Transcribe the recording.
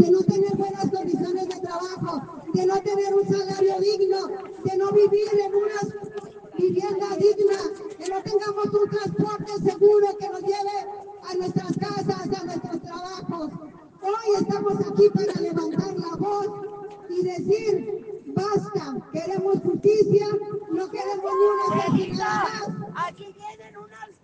de no tener buenas condiciones de trabajo, de no tener un salario digno, de no vivir en una vivienda digna, que no tengamos un transporte seguro que nos lleve a nuestras casas, a nuestros trabajos. Hoy estamos aquí para levantar la voz y decir, basta, queremos justicia, no queremos ni una asesinada más. Aquí vienen unas